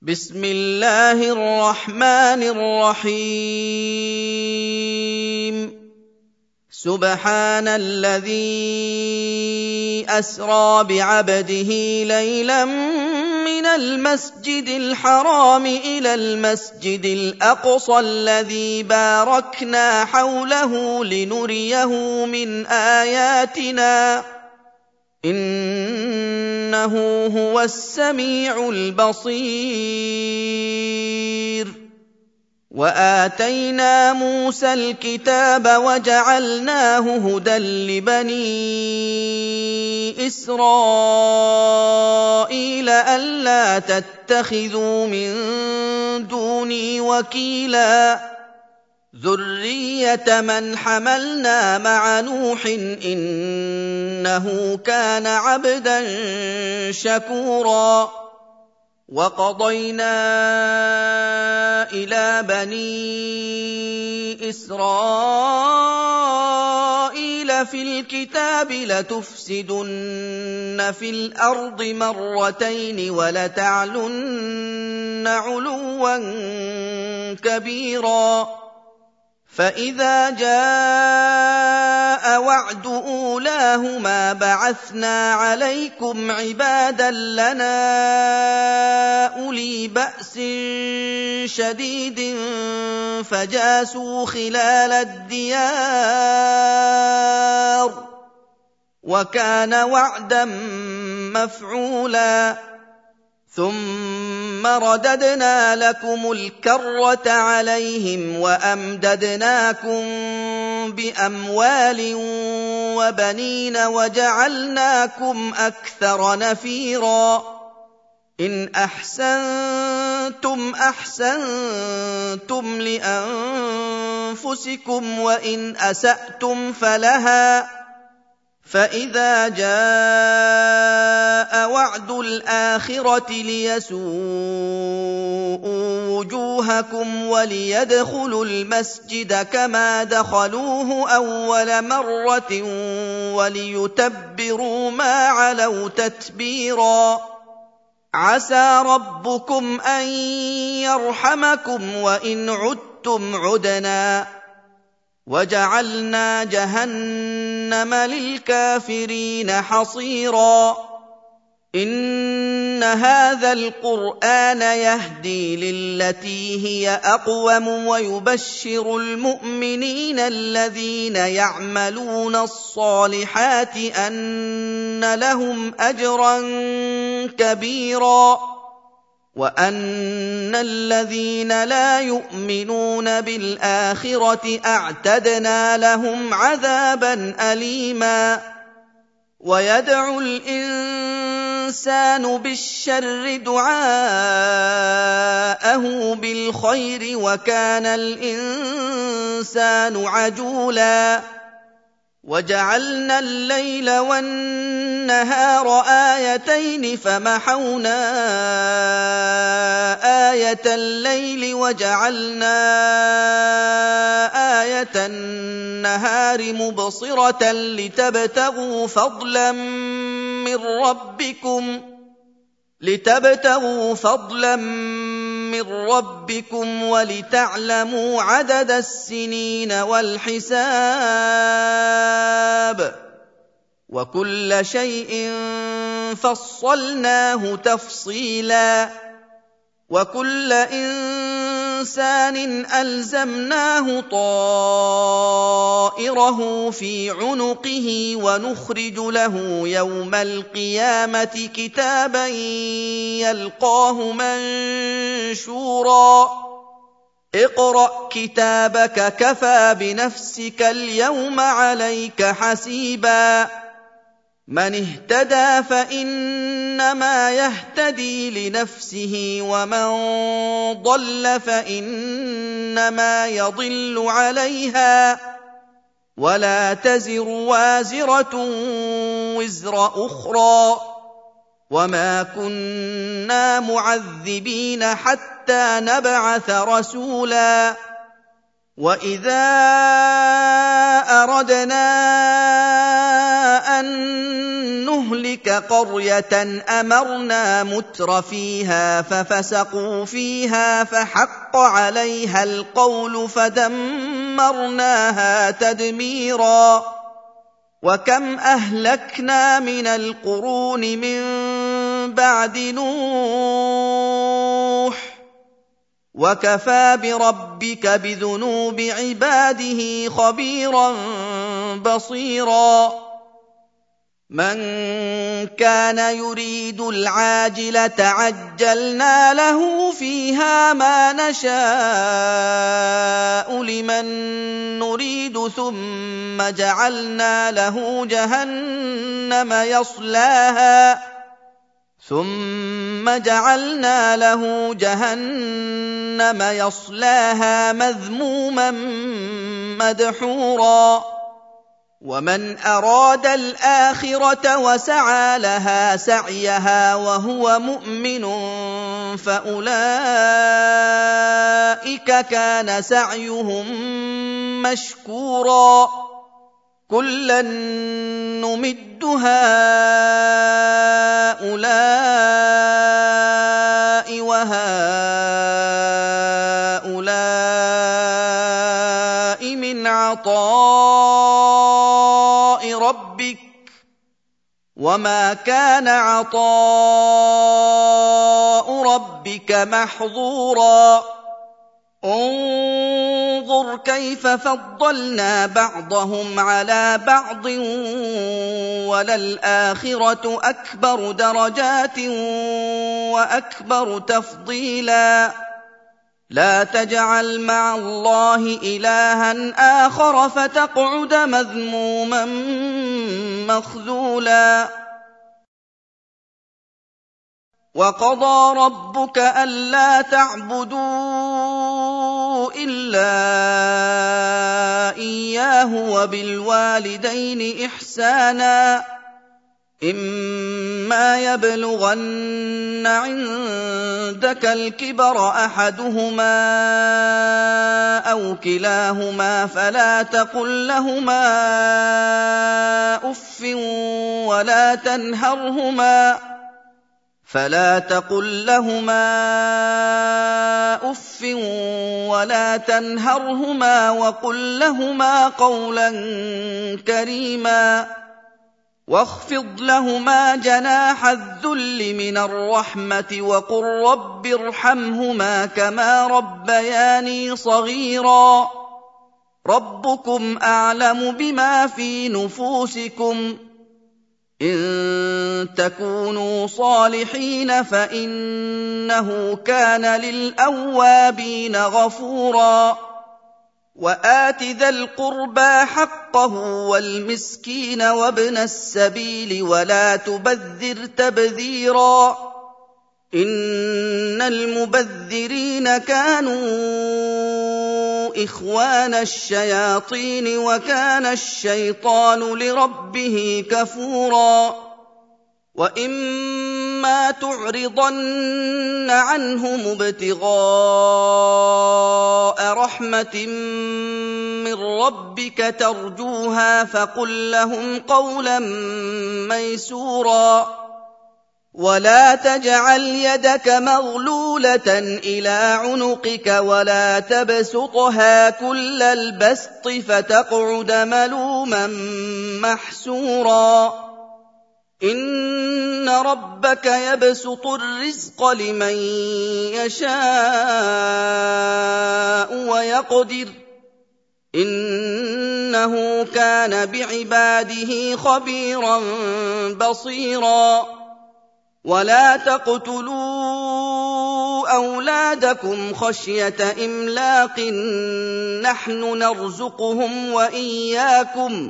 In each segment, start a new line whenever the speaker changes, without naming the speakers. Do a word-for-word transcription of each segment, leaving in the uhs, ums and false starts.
بسم الله الرحمن الرحيم سبحان الذي أسرى بعبده ليلا من المسجد الحرام إلى المسجد الأقصى الذي باركنا حوله لنريه من آياتنا إنه هو السميع البصير وآتينا موسى الكتاب وجعلناه هدى لبني إسرائيل ألا تتخذوا من دوني وكيلا ذرية من حملنا مع نوح إنه كان عبدا شكورا وقضينا إلى بني إسرائيل في الكتاب لتفسدن في الأرض مرتين ولتعلن علوا كبيرا فإذا جاء وعد أولاهما بعثنا عليكم عبادا لنا أولي بأس شديد فجاسوا خلال الديار وكان وعدا مفعولا ثم رددنا لكم الكرة عليهم وأمددناكم بأموال وبنين وجعلناكم أكثر نفيرا إن أحسنتم أحسنتم لأنفسكم وإن أسأتم فلها فإذا جاء وعد الآخرة ليسوءوا وجوهكم وليدخلوا المسجد كما دخلوه أول مرة وليتبروا ما علوا تتبيرا عسى ربكم أن يرحمكم وإن عدتم عدنا وجعلنا جهنم للكافرين حصيرا إن هذا القرآن يهدي للتي هي أقوم ويبشر المؤمنين الذين يعملون الصالحات أن لهم أجرا كبيرا وأن الذين لا يؤمنون بالآخرة أعتدنا لهم عذابا أليما ويدعو الإنسان بالشر دعاءه بالخير وكان الإنسان عجولا وجعلنا الليل والنهار آيتين فمحونا آية الليل وجعلنا آية النهار مبصرة لتبتغوا فضلا من ربكم لتبتغوا فضلا من ربكم ولتعلموا عدد السنين والحساب وكل شيء فصلناه تفصيلا وكل إنسان ألزمناه طائره في عنقه ونخرج له يوم القيامة كتابا يلقاه منشورا اقرأ كتابك كفى بنفسك اليوم عليك حسيبا من اهتدى فإنما يهتدي لنفسه ومن ضل فإنما يضل عليها ولا تزر وازرة وزر أخرى وما كنا معذبين حتى نبعث رسولا وإذا أردنا أن نهلك نهلك قرية أمرنا متر فيها ففسقوا فيها فحق عليها القول فدمرناها تدميرا وكم أهلكنا من القرون من بعد نوح وكفى بربك بذنوب عباده خبيرا بصيرا من كان يريد العاجلة عجلنا له فيها ما نشاء لمن نريد ثم جعلنا له جهنم يصلاها ثم جعلنا له جهنم يصلاها مذموما مدحورا ومن أراد الآخرة وسعى لها سعيها وهو مؤمن فأولئك كان سعيهم مشكورا كلا نمد هؤلاء وهؤلاء من عطاء ربك وما كان عطاء ربك محظورا انظر كيف فضلنا بعضهم على بعض وللآخرة أكبر درجات وأكبر تفضيلا لا تجعل مع الله إلها آخر فتقعد مذموما مخذولا وقضى ربك ألا تعبدوا إلا إياه وبالوالدين إحسانا إما يبلغن عندك الكبر أحدهما أو كلاهما فلا تقل لهما أف ولا تنهرهما فلا تقل لهما أف ولا تنهرهما وقل لهما قولا كريما واخفض لهما جناح الذل من الرحمة وقل رب ارحمهما كما ربياني صغيرا ربكم أعلم بما في نفوسكم إن تكونوا صالحين فإنه كان للأوابين غفورا وآت ذا القربى حقه والمسكين وابن السبيل ولا تبذر تبذيرا إن المبذرين كانوا إخوان الشياطين وكان الشيطان لربه كفورا وإما تعرضن عنهم ابتغاء رحمة من ربك ترجوها فقل لهم قولا ميسورا ولا تجعل يدك مغلولة إلى عنقك ولا تبسطها كل البسط فتقعد ملوما محسورا إن ربك يبسط الرزق لمن يشاء ويقدر إنه كان بعباده خبيرا بصيرا ولا تقتلوا أولادكم خشية إملاق نحن نرزقهم وإياكم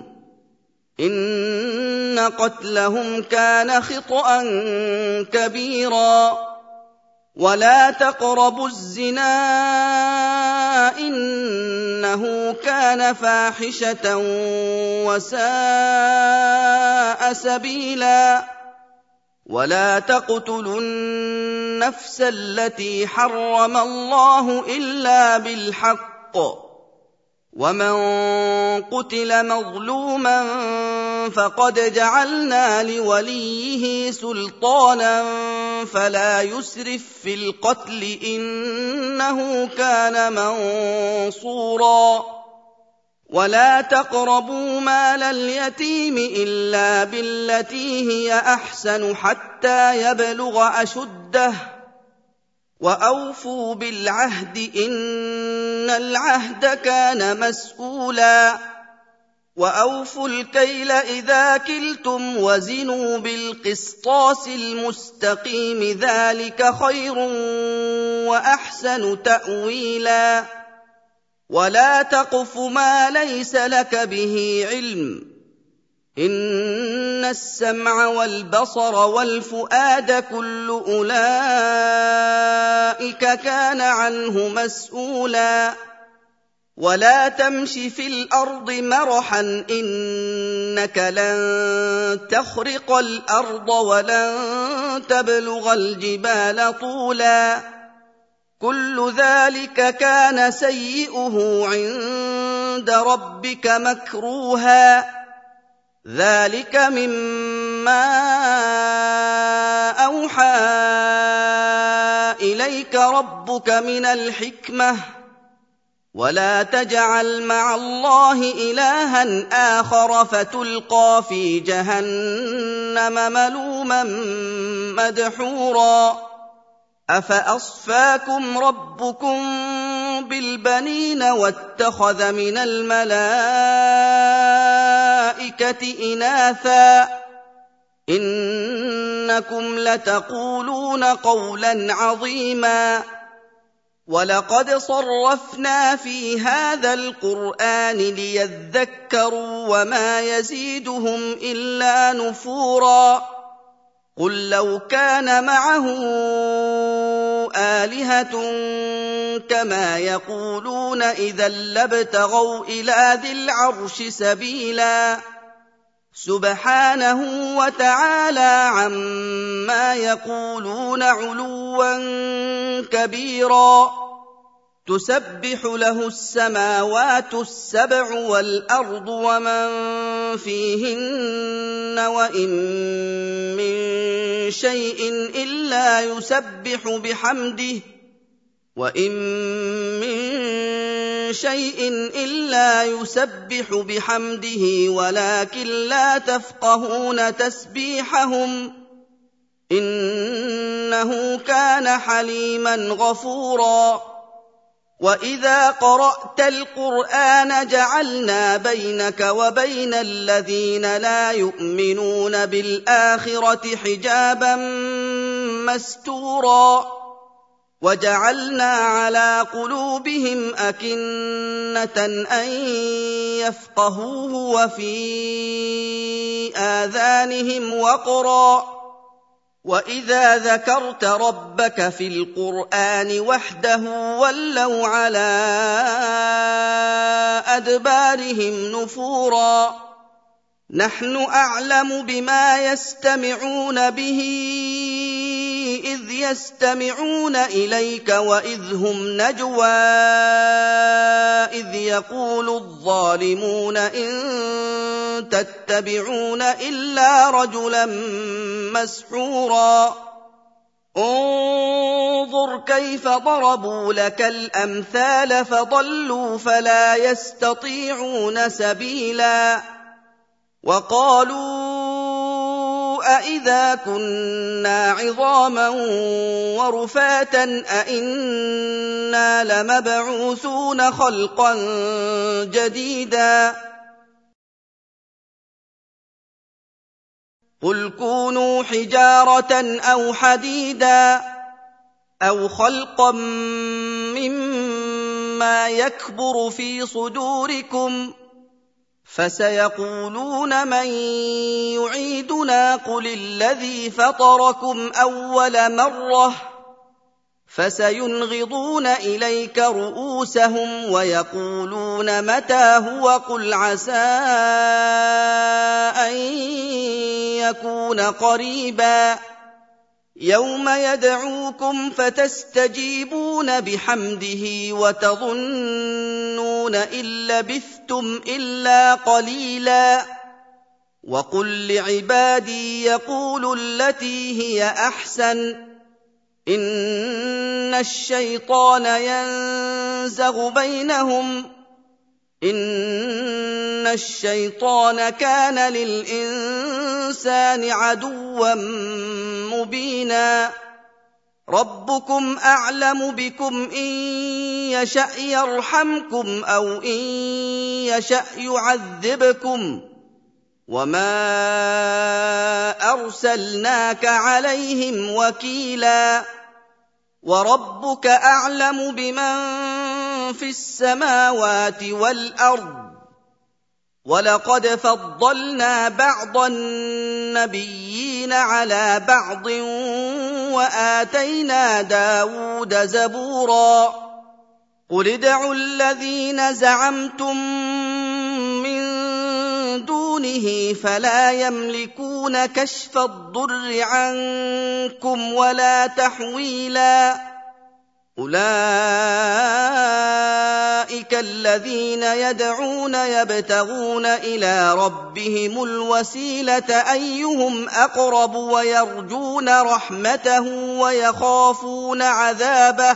إن قتلهم كان خطأ كبيرا ولا تقربوا الزنا إنه كان فاحشة وساء سبيلا ولا تقتلوا النفس التي حرم الله إلا بالحق ومن قتل مظلوما فقد جعلنا لوليه سلطانا فلا يسرف في القتل إنه كان منصورا ولا تقربوا مال اليتيم إلا بالتي هي أحسن حتى يبلغ أشده وأوفوا بالعهد إن العهد كان مسؤولا وأوفوا الكيل إذا كلتم وزنوا بالقسطاس المستقيم ذلك خير وأحسن تأويلا ولا تقف ما ليس لك به علم إن السمع والبصر والفؤاد كل أولئك كان عنه مسؤولا ولا تمش في الأرض مرحا إنك لن تخرق الأرض ولن تبلغ الجبال طولا كل ذلك كان سيئه عند ربك مكروها ذلك مما أوحى إليك ربك من الحكمة ولا تجعل مع الله إلها آخر فتلقى في جهنم ملوما مدحورا أفأصفاكم ربكم بالبنين واتخذ من الملائكة إناثا إنكم لتقولون قولا عظيما ولقد صرفنا في هذا القرآن ليذكروا وما يزيدهم إلا نفورا قل لو كان معه آلهة كما يقولون إذا لابتغوا إلى ذي العرش سبيلا سبحانه وتعالى عما يقولون علوا كبيرا تسبح له السماوات السبع والأرض ومن فيهن وإن من شيء إلا يسبح بحمده وإن من شيء إلا يسبح بحمده ولكن لا تفقهون تسبيحهم إنه كان حليما غفورا وإذا قرأت القرآن جعلنا بينك وبين الذين لا يؤمنون بالآخرة حجابا مستورا وجعلنا على قلوبهم أكنة أن يفقهوه وفي آذانهم وقرا وإذا ذكرت ربك في القرآن وحده ولوا على أدبارهم نفورا نحن أعلم بما يستمعون به إذ يستمعون إليك وإذ هم نجوى إذ يقول الظالمون إن تتبعون إلا رجلا مسحورا انظر كيف ضربوا لك الأمثال فضلوا فلا يستطيعون سبيلا وقالوا أإذا كنا عظاما ورفاتا أإنا لمبعوثون خلقا جديدا قل كونوا حجارة أو حديدا أو خلقا مما يكبر في صدوركم فسيقولون من يعيدنا قل الذي فطركم أول مرة فسينغضون إليك رؤوسهم ويقولون متى هو قل عسى أن يكون قريبا يوم يدعوكم فتستجيبون بحمده وتظنون إن لبثتم إلا قليلا وقل لعبادي يقولوا التي هي أحسن إن الشيطان ينزغ بينهم إن الشيطان كان للإنسان عدوا مبينا ربكم أعلم بكم إن يشأ يرحمكم أو إن يشأ يعذبكم وما أرسلناك عليهم وكيلا وربك أعلم بمن في السماوات والأرض ولقد فضلنا بعض النبيين على بعض وآتينا داود زبورا قل ادعوا الذين زعمتم من دونه فلا يملكون كشف الضر عنكم ولا تحويلا أولئك الذين يدعون يبتغون إلى ربهم الوسيلة أيهم أقرب ويرجون رحمته ويخافون عذابه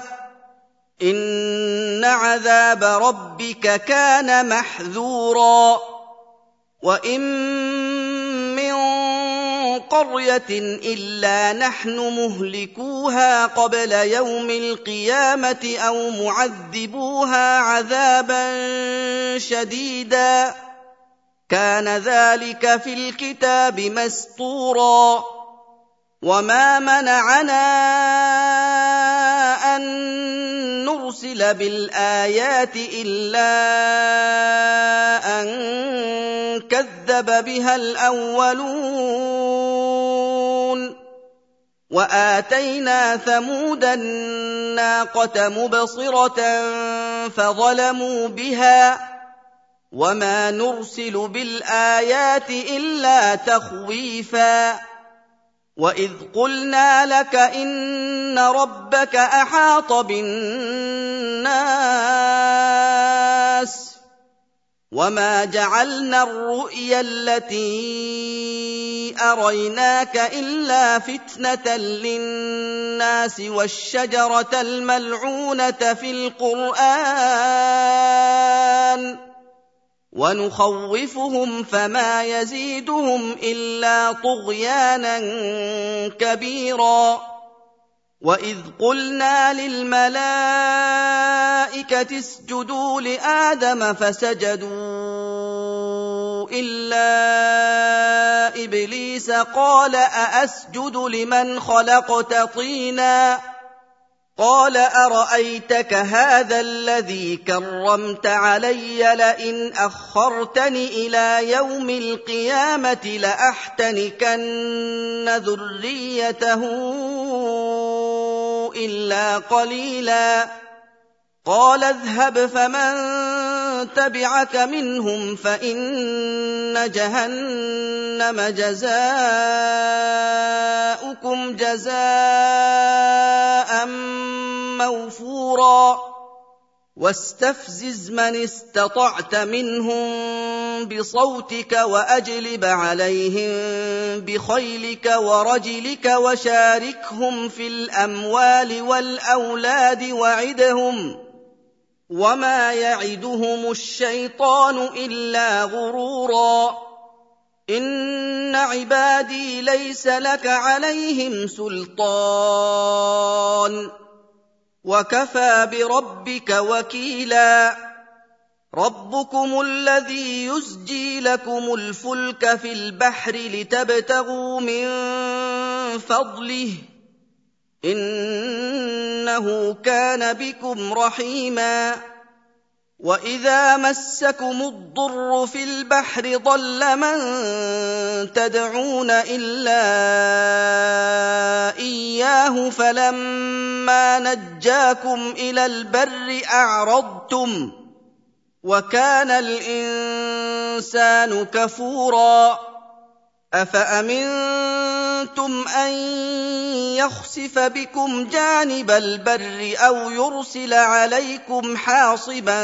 إن عذاب ربك كان محذورا وإن من قرية إلا نحن مهلكوها قبل يوم القيامة أو معذبوها عذابا شديدا كان ذلك في الكتاب مسطورا وما منعنا أن نرسل بالآيات إلا أن كذب بها الأولون وآتينا ثمود الناقة مبصرة فظلموا بها وما نرسل بالآيات إلا تخويفا وإذ قلنا لك إن ربك أحاط بالناس وما جعلنا الرؤيا التي أريناك إلا فتنة للناس والشجرة الملعونة في القرآن ونخوفهم فما يزيدهم إلا طغيانا كبيرا وإذ قلنا للملائكة اسجدوا لآدم فسجدوا إلا إبليس قال أأسجد لمن خلقت طينا قال أرأيتك هذا الذي كرمت علي لئن أخرتني إلى يوم القيامة لأحتنكن ذريته إلا قليلا قال اذهب فمن تبعك منهم فإن جهنم جزاؤكم جزاء موفورا واستفزز من استطعت منهم بصوتك وأجلب عليهم بخيلك ورجلك وشاركهم في الأموال والأولاد وعدهم وما يعدهم الشيطان إلا غرورا إن عبادي ليس لك عليهم سلطان وكفى بربك وكيلا ربكم الذي يزجي لكم الفلك في البحر لتبتغوا من فضله إنه كان بكم رحيما وإذا مسكم الضر في البحر ضل من تدعون إلا إياه فلما نجاكم إلى البر أعرضتم وكان الإنسان كفورا أفأمنتم أن يخسف بكم جانب البر أو يرسل عليكم حاصبا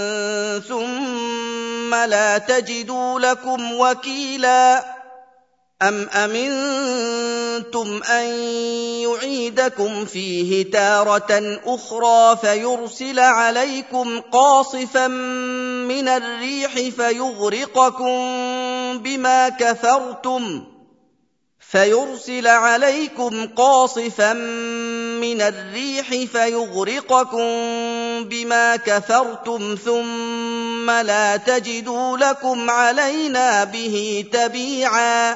ثم لا تجدوا لكم وكيلا أم أمنتم أن يعيدكم فيه تارة أخرى فيرسل عليكم قاصفا من الريح فيغرقكم بما كفرتم فيرسل عليكم قاصفا من الريح فيغرقكم بما كفرتم ثم لا تجدوا لكم علينا به تبيعا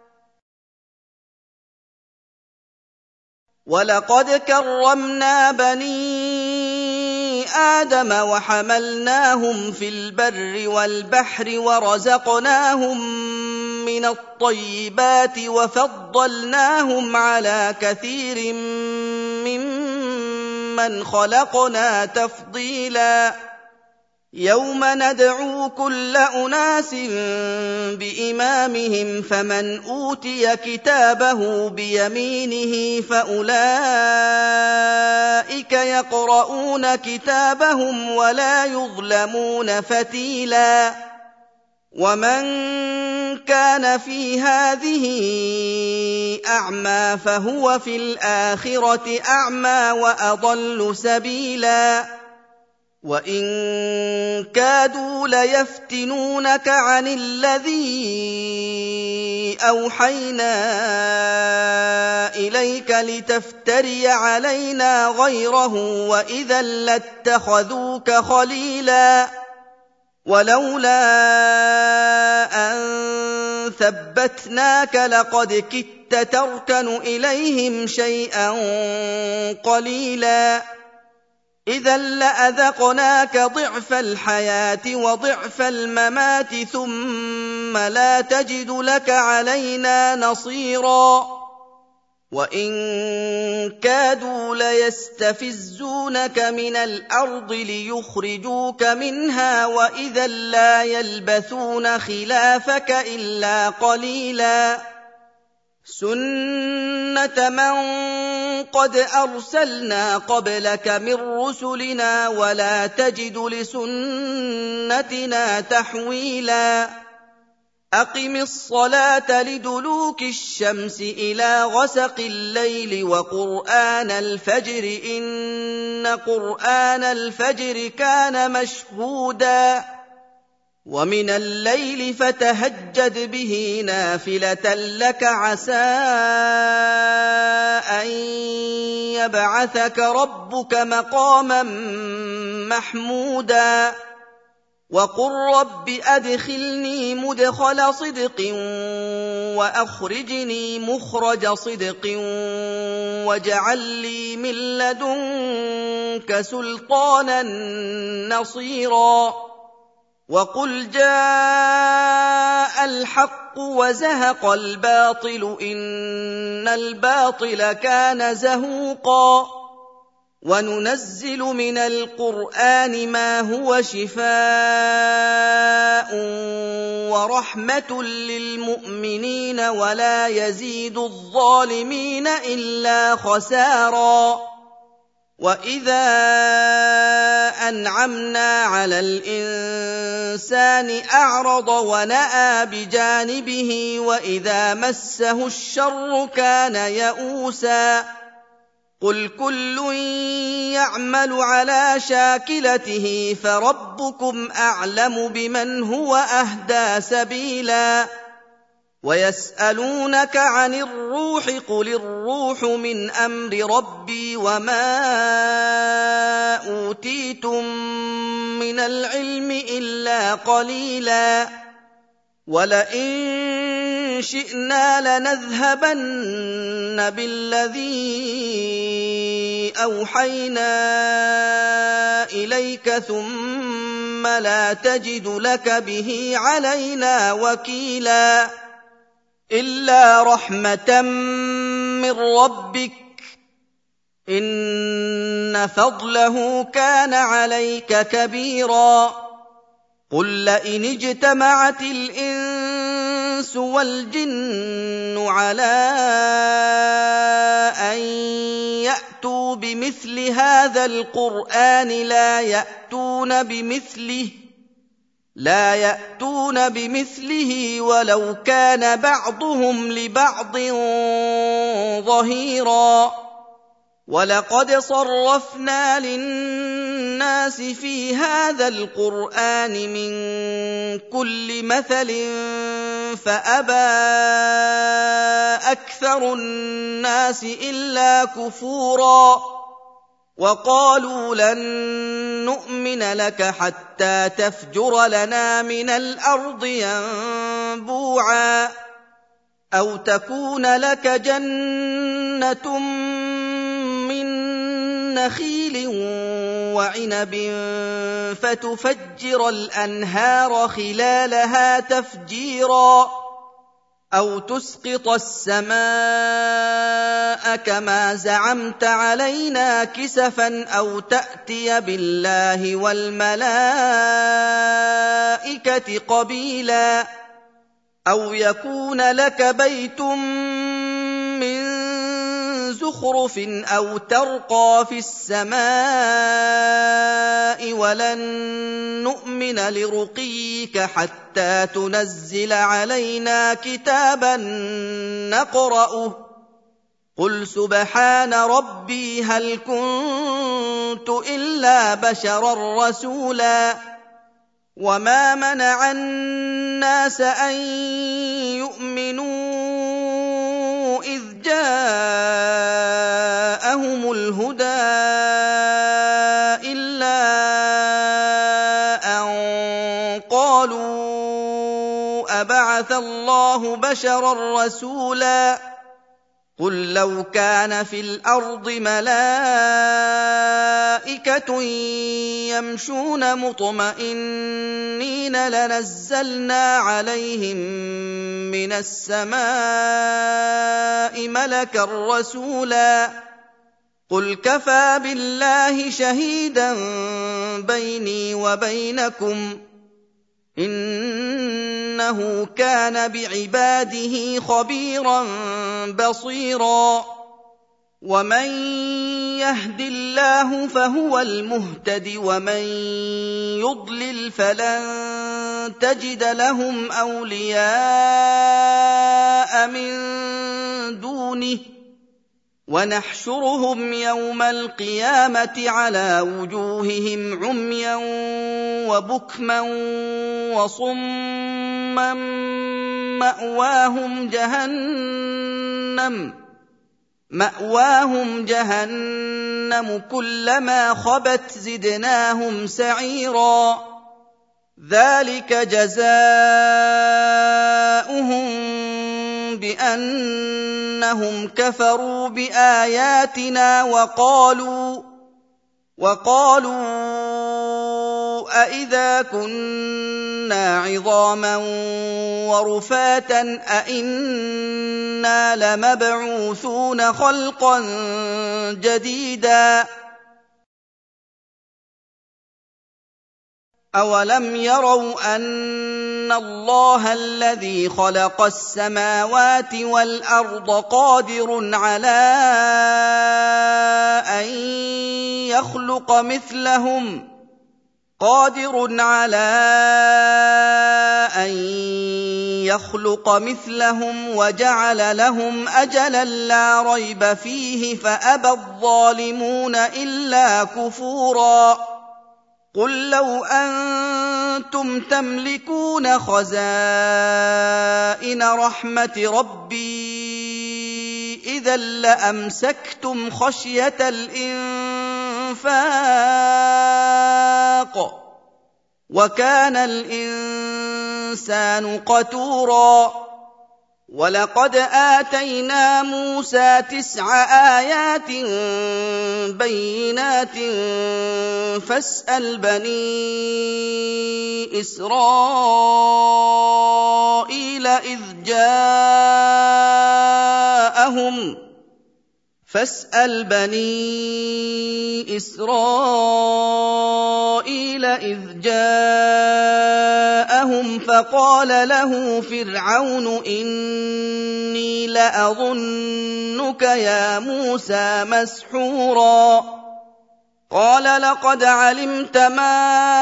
وَلَقَدْ كَرَّمْنَا بَنِي آدَمَ وَحَمَلْنَاهُمْ فِي الْبَرِّ وَالْبَحْرِ وَرَزَقْنَاهُم مِّنَ الطَّيِّبَاتِ وَفَضَّلْنَاهُمْ عَلَىٰ كَثِيرٍ مِّمَّنْ خَلَقْنَا تَفْضِيلًا يَوْمَ نَدْعُو كُلَّ أُنَاسٍ بِإِمَامِهِمْ فَمَنْ أُوتِيَ كِتَابَهُ بِيَمِينِهِ فَأُولَٰئِكَ يَقْرَءُونَ كِتَابَهُمْ وَلَا يُظْلَمُونَ فَتِيلًا وَمَنْ كَانَ فِي هَٰذِهِ أَعْمَىٰ فَهُوَ فِي الْآخِرَةِ أَعْمَىٰ وَأَضَلُّ سَبِيلًا وَإِن كَادُوا لَيَفْتِنُونَكَ عَنِ الَّذِي أَوْحَيْنَا إِلَيْكَ لِتَفْتَرِيَ عَلَيْنَا غَيْرَهُ وَإِذًا لَّاتَّخَذُوكَ خَلِيلًا وَلَوْلَا أَن ثَبَّتْنَاكَ لَقَدْ كِدتَّ تَرْكَنُ إِلَيْهِمْ شَيْئًا قَلِيلًا إِذًا لَّأَذَقْنَاكَ ضِعْفَ الْحَيَاةِ وَضِعْفَ الْمَمَاتِ ثُمَّ لَا تَجِدُ لَكَ عَلَيْنَا نَصِيرًا وَإِن كَادُوا لَيَسْتَفِزُّونَكَ مِنَ الْأَرْضِ لِيُخْرِجُوكَ مِنْهَا وَإِذًا لَّا يَلْبَثُونَ خِلَافَكَ إِلَّا قَلِيلًا سُنَّةَ مَن قَدْ أَرْسَلْنَا قَبْلَكَ مِن رُّسُلِنَا وَلَا تَجِدُ لِسُنَّتِنَا تَحْوِيلًا أَقِمِ الصَّلَاةَ لِدُلُوكِ الشَّمْسِ إِلَىٰ غَسَقِ اللَّيْلِ وَقُرْآنَ الْفَجْرِ ۖ إِنَّ قُرْآنَ الْفَجْرِ كَانَ مَشْهُودًا وَمِنَ اللَّيْلِ فَتَهَجَّدْ بِهِ نَافِلَةً لَّكَ عَسَىٰ أَن يَبْعَثَكَ رَبُّكَ مَقَامًا مَّحْمُودًا وَقُل رَّبِّ أَدْخِلْنِي مُدْخَلَ صِدْقٍ وَأَخْرِجْنِي مُخْرَجَ صِدْقٍ وَاجْعَل لِّي مِن لَّدُنكَ سُلْطَانًا نَّصِيرًا وَقُلْ جَاءَ الْحَقُّ وَزَهَقَ الْبَاطِلُ إِنَّ الْبَاطِلَ كَانَ زَهُوقًا وَنُنَزِّلُ مِنَ الْقُرْآنِ مَا هُوَ شِفَاءٌ وَرَحْمَةٌ لِّلْمُؤْمِنِينَ وَلَا يَزِيدُ الظَّالِمِينَ إِلَّا خَسَارًا وَإِذَا أَنْعَمْنَا عَلَى الْإِنسَانِ أَعْرَضَ وَنَأَىٰ بِجَانِبِهِ وَإِذَا مَسَّهُ الشَّرُّ كَانَ يَئُوسًا قُلْ كُلٌّ يَعْمَلُ عَلَىٰ شَاكِلَتِهِ فَرَبُّكُمْ أَعْلَمُ بِمَنْ هُوَ أَهْدَىٰ سَبِيلًا وَيَسْأَلُونَكَ عَنِ الرُّوحِ قُلِ الرُّوحُ مِنْ أَمْرِ رَبِّي وَمَا أُوتِيتُم مِّنَ الْعِلْمِ إِلَّا قَلِيلًا وَلَئِن شِئْنَا لَنَذْهَبَنَّ بِالَّذِي أَوْحَيْنَا إِلَيْكَ ثُمَّ لَا تَجِدُ لَكَ بِهِ عَلَيْنَا وَكِيلًا إِلَّا رَحْمَةً مِّن رَّبِّكَ إِنَّ فَضْلَهُ كَانَ عَلَيْكَ كَبِيرًا قُل لَّئِنِ اجْتَمَعَتِ الْإِنسُ الإنس والجن على أن يأتوا بمثل هذا القرآن لا يأتون بمثله لا يأتون بمثله ولو كان بعضهم لبعض ظهيرا. ولقد صرفنا للناس في هذا القرآن من كل مثل فأبى أكثر الناس إلا كفورا. وقالوا لن نؤمن لك حتى تفجر لنا من الأرض ينبوعا أو تكون لك جنة من نخيل وعنب فتفجر الأنهار خلالها تفجيرا أو تسقط السماء كما زعمت علينا كسفا أو تأتي بالله والملائكة قبيلا أو يكون لك بيت من زخرف أو ترقى في السماء ولن نؤمن لرقيك حتى تنزل علينا كتابا نقرأه قل سبحان ربي هل كنت إلا بشرا رسولا. وما منع الناس أن يؤمنوا إذ جاءهم الهدى إلا أن قالوا أبعث الله بشرا رسولا. قل لو كان في الأرض ملائكة يمشون مطمئنين لنزلنا عليهم من السماء ملكا رسولا. قل كفى بالله شهيدا بيني وبينكم إنه كان بعباده خبيرا بصيرا. ومن يهد الله فهو المهتد ومن يضلل فلن تجد لهم أولياء من دونه ونحشرهم يوم القيامة على وجوههم عميا وبكما وصما مأواهم جهنم مأواهم جهنم كلما خبت زدناهم سعيرا. ذلك جزاؤهم بأنهم كفروا بآياتنا وقالوا وقالوا أإذا كنا عظاما ورفاتا أإنا لمبعوثون خلقا جديدا. أولم يروا أن الله الذي خلق السماوات والأرض قادر على أن يخلق مثلهم قادر على أن يخلق مثلهم وجعل لهم أجلا لا ريب فيه فأبى الظالمون إلا كفورا. قل لو أنتم تملكون خزائن رحمة ربي إذا لأمسكتم خشية الإنفاق وكان الإنسان قتورا. ولقد آتينا موسى تسع آيات بينات فاسأل بني إسرائيل إذ جاءهم فاسأل بني إسرائيل إذ جاءهم فقال له فرعون إني لأظنك يا موسى مسحورا قال لقد علمت ما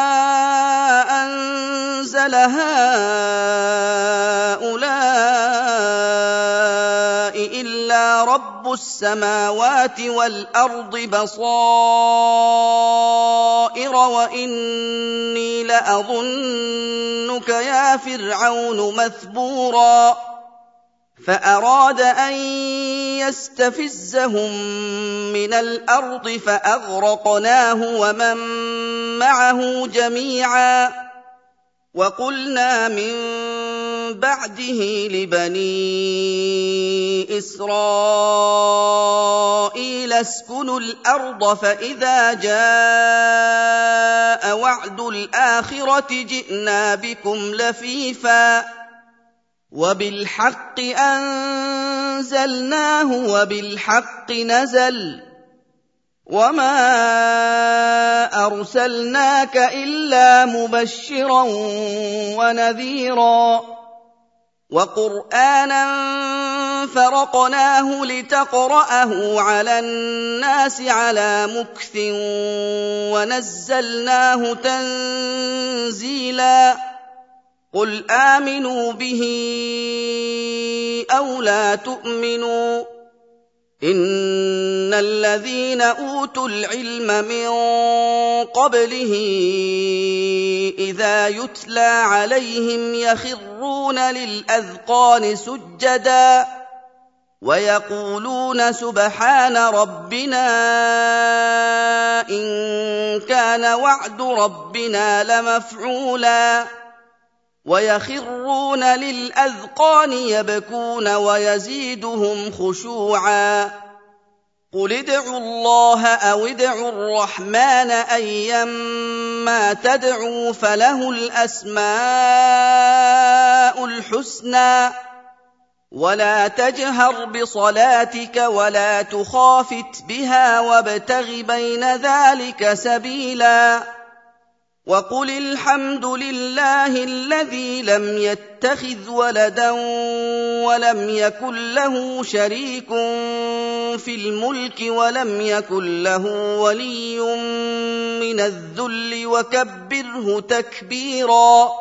أنزل هؤلاء إلا رب السماوات والأرض بصائر وإني لأظنك يا فرعون مثبورا فأراد أن يستفزهم من الأرض فأغرقناه ومن معه جميعا وقلنا من بعده لبني إسرائيل اسكنوا الأرض فإذا جاء وعد الآخرة جئنا بكم لفيفا وبالحق أنزلناه وبالحق نزل وما أرسلناك إلا مبشرا ونذيرا وقرآنا فرقناه لتقرأه على الناس على مكث ونزلناه تنزيلا قل آمنوا به أو لا تؤمنوا إن الذين أوتوا العلم من قبله إذا يتلى عليهم يخرون للأذقان سجدا ويقولون سبحان ربنا إن كان وعد ربنا لمفعولا ويخرون للأذقان يبكون ويزيدهم خشوعا قل ادعوا الله أو ادعوا الرحمن أيما تدعوا فله الأسماء الحسنى ولا تجهر بصلاتك ولا تخافت بها وابتغ بين ذلك سبيلا وقل الحمد لله الذي لم يتخذ ولدا ولم يكن له شريك في الملك ولم يكن له ولي من الذل وكبره تكبيرا